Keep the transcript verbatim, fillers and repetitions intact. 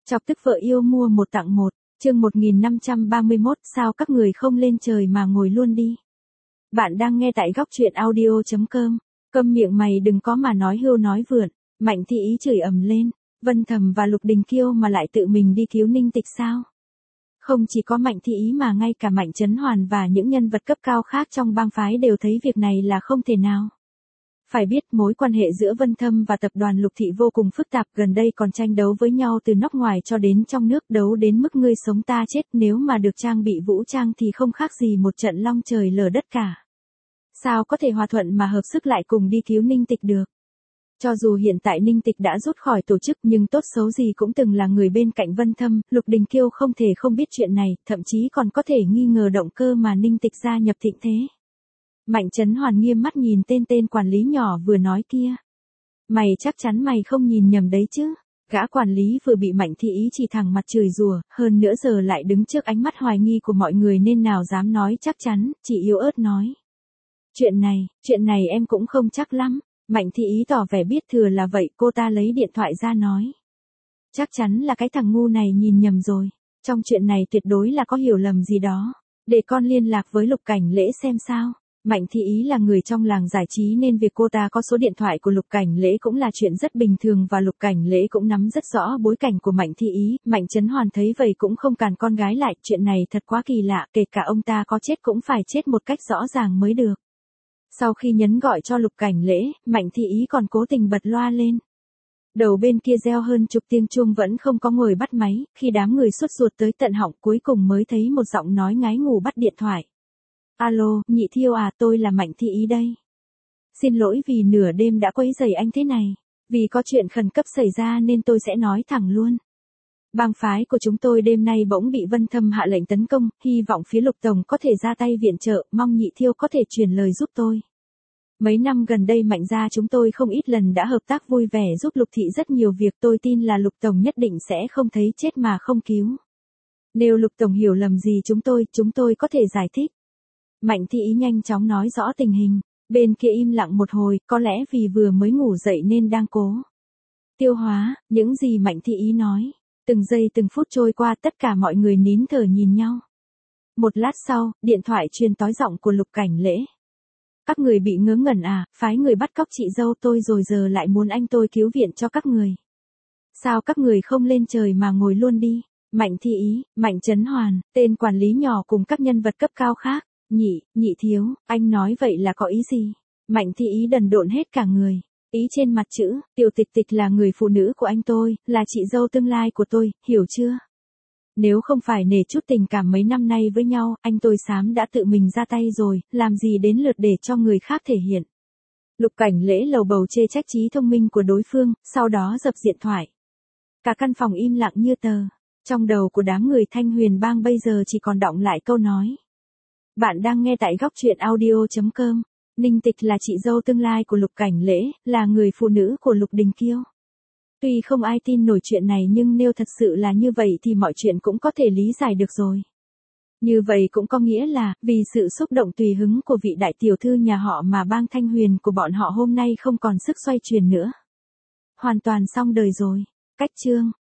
Chọc tức vợ yêu mua một tặng một, chương một nghìn năm trăm ba mươi mốt, sao các người không lên trời mà ngồi luôn đi. Bạn đang nghe tại góc truyện audio chấm com. Câm miệng mày đừng có mà nói hưu nói vượn. Mạnh Thị Ý chửi ầm lên, Vân Thầm và Lục Đình Kiêu mà lại tự mình đi cứu Ninh Tịch sao? Không chỉ có Mạnh Thị Ý mà ngay cả Mạnh Chấn Hoàn và những nhân vật cấp cao khác trong bang phái đều thấy việc này là không thể nào. Phải biết mối quan hệ giữa Vân Thâm và tập đoàn Lục Thị vô cùng phức tạp, gần đây còn tranh đấu với nhau từ nóc ngoài cho đến trong nước, đấu đến mức ngươi sống ta chết, nếu mà được trang bị vũ trang thì không khác gì một trận long trời lở đất cả. Sao có thể hòa thuận mà hợp sức lại cùng đi cứu Ninh Tịch được? Cho dù hiện tại Ninh Tịch đã rút khỏi tổ chức nhưng tốt xấu gì cũng từng là người bên cạnh Vân Thâm, Lục Đình Kiêu không thể không biết chuyện này, thậm chí còn có thể nghi ngờ động cơ mà Ninh Tịch gia nhập Thịnh Thế. Mạnh Chấn Hoàn nghiêm mắt nhìn tên tên quản lý nhỏ vừa nói kia. Mày chắc chắn mày không nhìn nhầm đấy chứ. Gã quản lý vừa bị Mạnh Thị Ý chỉ thẳng mặt chửi rủa, hơn nữa giờ lại đứng trước ánh mắt hoài nghi của mọi người nên nào dám nói chắc chắn, chỉ yếu ớt nói. Chuyện này, chuyện này em cũng không chắc lắm. Mạnh Thị Ý tỏ vẻ biết thừa là vậy, cô ta lấy điện thoại ra nói. Chắc chắn là cái thằng ngu này nhìn nhầm rồi. Trong chuyện này tuyệt đối là có hiểu lầm gì đó. Để con liên lạc với Lục Cảnh Lễ xem sao. Mạnh Thị Ý là người trong làng giải trí nên việc cô ta có số điện thoại của Lục Cảnh Lễ cũng là chuyện rất bình thường và Lục Cảnh Lễ cũng nắm rất rõ bối cảnh của Mạnh Thị Ý. Mạnh Chấn Hoàn thấy vậy cũng không cản con gái lại, chuyện này thật quá kỳ lạ, kể cả ông ta có chết cũng phải chết một cách rõ ràng mới được. Sau khi nhấn gọi cho Lục Cảnh Lễ, Mạnh Thị Ý còn cố tình bật loa lên. Đầu bên kia reo hơn chục tiếng chuông vẫn không có người bắt máy, khi đám người sốt ruột tới tận họng cuối cùng mới thấy một giọng nói ngái ngủ bắt điện thoại. Alo, Nhị Thiêu à, tôi là Mạnh Thị Ý đây. Xin lỗi vì nửa đêm đã quấy rầy anh thế này. Vì có chuyện khẩn cấp xảy ra nên tôi sẽ nói thẳng luôn. Bang phái của chúng tôi đêm nay bỗng bị Vân Thâm hạ lệnh tấn công, hy vọng phía Lục Tổng có thể ra tay viện trợ, mong Nhị Thiêu có thể truyền lời giúp tôi. Mấy năm gần đây Mạnh gia chúng tôi không ít lần đã hợp tác vui vẻ giúp Lục Thị rất nhiều việc, tôi tin là Lục Tổng nhất định sẽ không thấy chết mà không cứu. Nếu Lục Tổng hiểu lầm gì chúng tôi, chúng tôi có thể giải thích. Mạnh Thị Ý nhanh chóng nói rõ tình hình, bên kia im lặng một hồi, có lẽ vì vừa mới ngủ dậy nên đang cố tiêu hóa những gì Mạnh Thị Ý nói. Từng giây từng phút trôi qua, tất cả mọi người nín thở nhìn nhau. Một lát sau, điện thoại truyền tới giọng của Lục Cảnh Lễ. Các người bị ngớ ngẩn à, phái người bắt cóc chị dâu tôi rồi giờ lại muốn anh tôi cứu viện cho các người. Sao các người không lên trời mà ngồi luôn đi? Mạnh Thị Ý, Mạnh Chấn Hoàn, tên quản lý nhỏ cùng các nhân vật cấp cao khác. Nhị, Nhị Thiếu, anh nói vậy là có ý gì? Mạnh Thị Ý đần độn hết cả người. Ý trên mặt chữ, Tiểu Tịch Tịch là người phụ nữ của anh tôi, là chị dâu tương lai của tôi, hiểu chưa? Nếu không phải nể chút tình cảm mấy năm nay với nhau, anh tôi sớm đã tự mình ra tay rồi, làm gì đến lượt để cho người khác thể hiện. Lục Cảnh Lễ lầu bầu chê trách trí thông minh của đối phương, sau đó dập điện thoại. Cả căn phòng im lặng như tờ. Trong đầu của đám người Thanh Huyền bang bây giờ chỉ còn đọng lại câu nói. Bạn đang nghe tại góc truyện audio chấm com. Ninh Tịch là chị dâu tương lai của Lục Cảnh Lễ, là người phụ nữ của Lục Đình Kiêu. Tuy không ai tin nổi chuyện này nhưng nếu thật sự là như vậy thì mọi chuyện cũng có thể lý giải được rồi. Như vậy cũng có nghĩa là, vì sự xúc động tùy hứng của vị đại tiểu thư nhà họ mà bang Thanh Huyền của bọn họ hôm nay không còn sức xoay chuyển nữa. Hoàn toàn xong đời rồi. Cách chương.